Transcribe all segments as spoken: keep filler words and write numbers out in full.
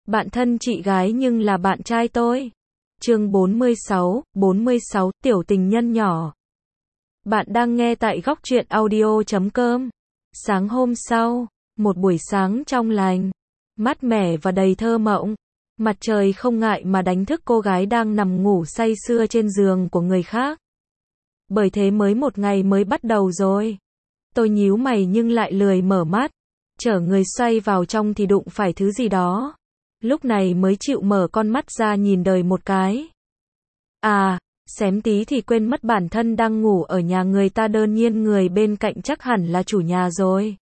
Bạn thân chị gái nhưng là bạn trai tôi. Chương bốn mươi sáu, bốn mươi sáu, tiểu tình nhân nhỏ. Bạn đang nghe tại góc truyện audio chấm com. Sáng hôm sau, một buổi sáng trong lành, mát mẻ và đầy thơ mộng. Mặt trời không ngại mà đánh thức cô gái đang nằm ngủ say sưa trên giường của người khác. Bởi thế mới một ngày mới bắt đầu rồi. Tôi nhíu mày nhưng lại lười mở mắt. Chở người xoay vào trong thì đụng phải thứ gì đó. Lúc này mới chịu mở con mắt ra nhìn đời một cái. À, xém tí thì quên mất bản thân đang ngủ ở nhà người ta, đương nhiên người bên cạnh chắc hẳn là chủ nhà rồi.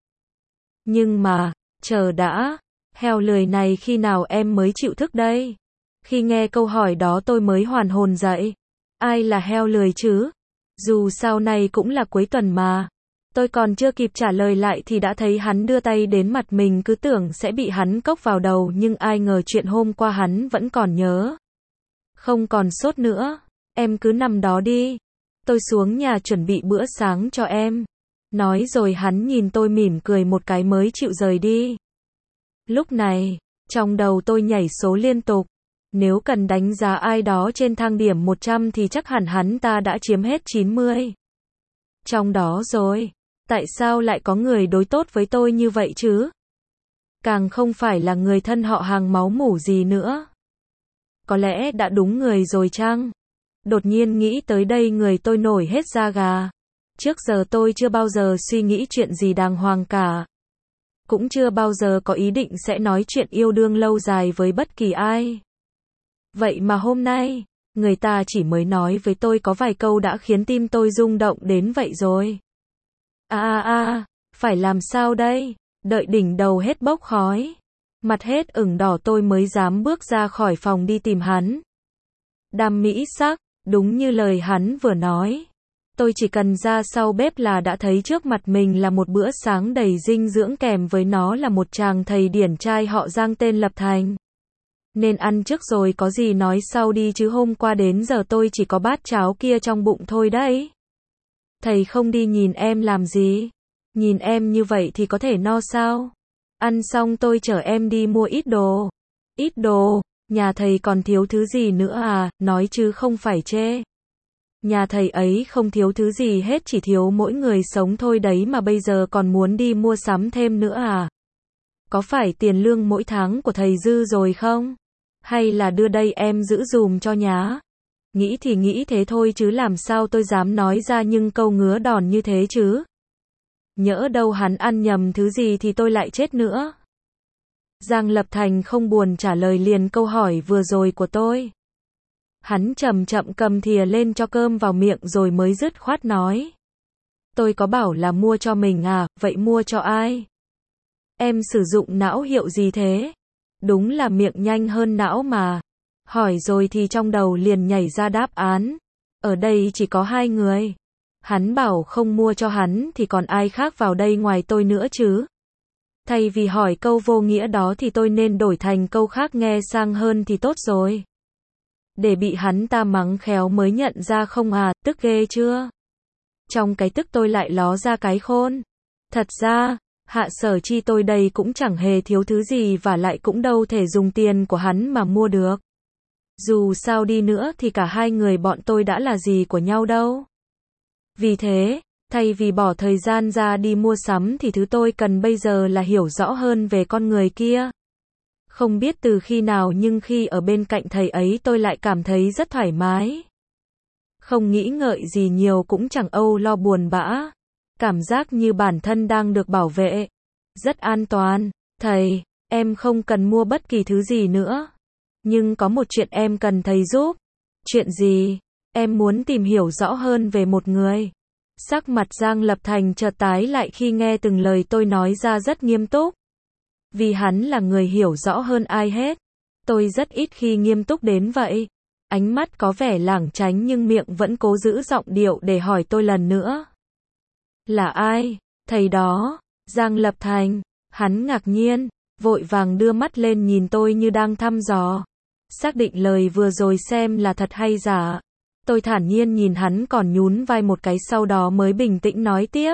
Nhưng mà, chờ đã, heo lười này khi nào em mới chịu thức đây? Khi nghe câu hỏi đó tôi mới hoàn hồn dậy. Ai là heo lười chứ? Dù sao này cũng là cuối tuần mà. Tôi còn chưa kịp trả lời lại thì đã thấy hắn đưa tay đến mặt mình, cứ tưởng sẽ bị hắn cốc vào đầu nhưng ai ngờ chuyện hôm qua hắn vẫn còn nhớ. Không còn sốt nữa, em cứ nằm đó đi. Tôi xuống nhà chuẩn bị bữa sáng cho em. Nói rồi hắn nhìn tôi mỉm cười một cái mới chịu rời đi. Lúc này, trong đầu tôi nhảy số liên tục. Nếu cần đánh giá ai đó trên thang điểm một trăm thì chắc hẳn hắn ta đã chiếm hết chín mươi. Trong đó rồi. Tại sao lại có người đối tốt với tôi như vậy chứ? Càng không phải là người thân họ hàng máu mủ gì nữa. Có lẽ đã đúng người rồi chăng? Đột nhiên nghĩ tới đây người tôi nổi hết da gà. Trước giờ tôi chưa bao giờ suy nghĩ chuyện gì đàng hoàng cả. Cũng chưa bao giờ có ý định sẽ nói chuyện yêu đương lâu dài với bất kỳ ai. Vậy mà hôm nay, người ta chỉ mới nói với tôi có vài câu đã khiến tim tôi rung động đến vậy rồi. À à à, phải làm sao đây? Đợi đỉnh đầu hết bốc khói, mặt hết ửng đỏ tôi mới dám bước ra khỏi phòng đi tìm hắn. Đam mỹ sắc, đúng như lời hắn vừa nói. Tôi chỉ cần ra sau bếp là đã thấy trước mặt mình là một bữa sáng đầy dinh dưỡng, kèm với nó là một chàng thầy điển trai họ Giang tên Lập Thành. Nên ăn trước rồi có gì nói sau đi chứ hôm qua đến giờ tôi chỉ có bát cháo kia trong bụng thôi đấy. Thầy không đi nhìn em làm gì? Nhìn em như vậy thì có thể no sao? Ăn xong tôi chở em đi mua ít đồ. Ít đồ? Nhà thầy còn thiếu thứ gì nữa à? Nói chứ không phải chê. Nhà thầy ấy không thiếu thứ gì hết, chỉ thiếu mỗi người sống thôi đấy mà bây giờ còn muốn đi mua sắm thêm nữa à? Có phải tiền lương mỗi tháng của thầy dư rồi không? Hay là đưa đây em giữ dùm cho nhá? Nghĩ thì nghĩ thế thôi chứ làm sao tôi dám nói ra những câu ngứa đòn như thế chứ? Nhỡ đâu hắn ăn nhầm thứ gì thì tôi lại chết nữa. Giang Lập Thành không buồn trả lời liền câu hỏi vừa rồi của tôi. Hắn chậm chậm cầm thìa lên cho cơm vào miệng rồi mới dứt khoát nói. Tôi có bảo là mua cho mình à, vậy mua cho ai? Em sử dụng não hiệu gì thế? Đúng là miệng nhanh hơn não mà. Hỏi rồi thì trong đầu liền nhảy ra đáp án. Ở đây chỉ có hai người. Hắn bảo không mua cho hắn thì còn ai khác vào đây ngoài tôi nữa chứ? Thay vì hỏi câu vô nghĩa đó thì tôi nên đổi thành câu khác nghe sang hơn thì tốt rồi. Để bị hắn ta mắng khéo mới nhận ra không à, tức ghê chưa? Trong cái tức tôi lại ló ra cái khôn. Thật ra, Hạ Sở Chi tôi đây cũng chẳng hề thiếu thứ gì và lại cũng đâu thể dùng tiền của hắn mà mua được. Dù sao đi nữa thì cả hai người bọn tôi đã là gì của nhau đâu. Vì thế, thay vì bỏ thời gian ra đi mua sắm thì thứ tôi cần bây giờ là hiểu rõ hơn về con người kia. Không biết từ khi nào nhưng khi ở bên cạnh thầy ấy tôi lại cảm thấy rất thoải mái. Không nghĩ ngợi gì nhiều cũng chẳng âu lo buồn bã. Cảm giác như bản thân đang được bảo vệ. Rất an toàn. Thầy, em không cần mua bất kỳ thứ gì nữa. Nhưng có một chuyện em cần thầy giúp. Chuyện gì? Em muốn tìm hiểu rõ hơn về một người. Sắc mặt Giang Lập Thành chợt tái lại khi nghe từng lời tôi nói ra rất nghiêm túc. Vì hắn là người hiểu rõ hơn ai hết. Tôi rất ít khi nghiêm túc đến vậy. Ánh mắt có vẻ lảng tránh nhưng miệng vẫn cố giữ giọng điệu để hỏi tôi lần nữa. Là ai? Thầy đó. Giang Lập Thành. Hắn ngạc nhiên, vội vàng đưa mắt lên nhìn tôi như đang thăm dò. Xác định lời vừa rồi xem là thật hay giả. Tôi thản nhiên nhìn hắn còn nhún vai một cái sau đó mới bình tĩnh nói tiếp.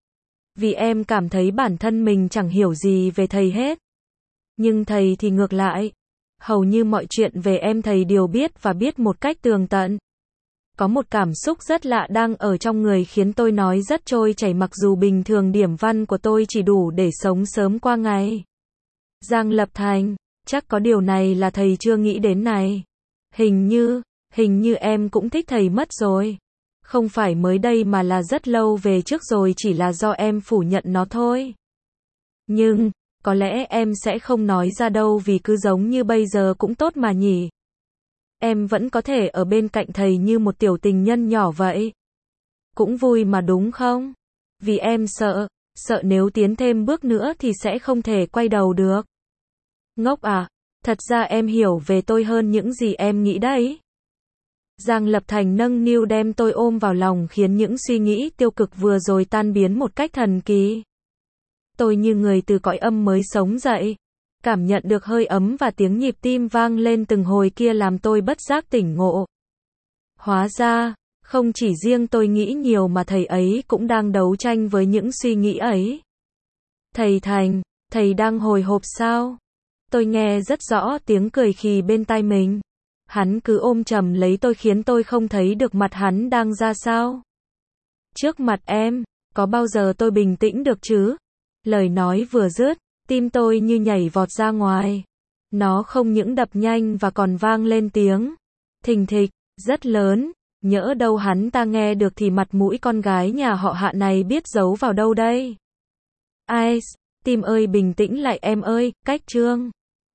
Vì em cảm thấy bản thân mình chẳng hiểu gì về thầy hết. Nhưng thầy thì ngược lại. Hầu như mọi chuyện về em thầy đều biết và biết một cách tường tận. Có một cảm xúc rất lạ đang ở trong người khiến tôi nói rất trôi chảy mặc dù bình thường điểm văn của tôi chỉ đủ để sống sớm qua ngày. Giang Lập Thành, chắc có điều này là thầy chưa nghĩ đến này. Hình như, hình như em cũng thích thầy mất rồi. Không phải mới đây mà là rất lâu về trước rồi, chỉ là do em phủ nhận nó thôi. Nhưng, có lẽ em sẽ không nói ra đâu vì cứ giống như bây giờ cũng tốt mà nhỉ. Em vẫn có thể ở bên cạnh thầy như một tiểu tình nhân nhỏ vậy. Cũng vui mà đúng không? Vì em sợ, sợ nếu tiến thêm bước nữa thì sẽ không thể quay đầu được. Ngốc à, thật ra em hiểu về tôi hơn những gì em nghĩ đấy. Giang Lập Thành nâng niu đem tôi ôm vào lòng khiến những suy nghĩ tiêu cực vừa rồi tan biến một cách thần kỳ. Tôi như người từ cõi âm mới sống dậy. Cảm nhận được hơi ấm và tiếng nhịp tim vang lên từng hồi kia làm tôi bất giác tỉnh ngộ. Hóa ra, không chỉ riêng tôi nghĩ nhiều mà thầy ấy cũng đang đấu tranh với những suy nghĩ ấy. Thầy Thành, thầy đang hồi hộp sao? Tôi nghe rất rõ tiếng cười khì bên tai mình. Hắn cứ ôm chầm lấy tôi khiến tôi không thấy được mặt hắn đang ra sao. Trước mặt em, có bao giờ tôi bình tĩnh được chứ? Lời nói vừa dứt, tim tôi như nhảy vọt ra ngoài. Nó không những đập nhanh và còn vang lên tiếng thình thịch, rất lớn. Nhỡ đâu hắn ta nghe được thì mặt mũi con gái nhà họ Hạ này biết giấu vào đâu đây. Ai, tim ơi bình tĩnh lại em ơi, cách chương.